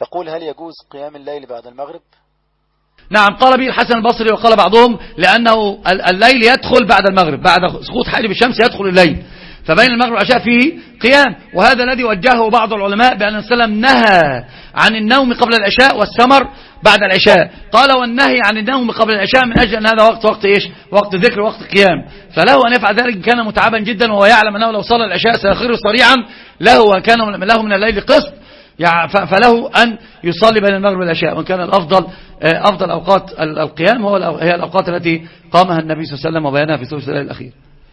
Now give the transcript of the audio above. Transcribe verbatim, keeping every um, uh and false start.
يقول هل يجوز قيام الليل بعد المغرب؟ نعم، قال به الحسن البصري وقال بعضهم لأنه الليل يدخل بعد المغرب، بعد سقوط حاجب الشمس يدخل الليل، فبين المغرب والعشاء فيه قيام. وهذا الذي وجهه بعض العلماء بأن النبي صلى الله عليه وسلم نهى عن النوم قبل العشاء والسمر بعد العشاء. قال والنهي عن النوم قبل العشاء من أجل أن هذا وقت وقت إيش؟ وقت ذكر وقت قيام، فله أن يفعل ذلك كان متعبا جدا وهو يعلم أنه لو صلى العشاء سيخر صريعا له، وكان له من الليل قسط يعني فله أن يصلي بين المغرب والعشاء. وكان الأفضل أفضل أوقات القيام هو هي الأوقات التي قامها النبي صلى الله عليه وسلم وبيانها في ثلث الليل الأخير.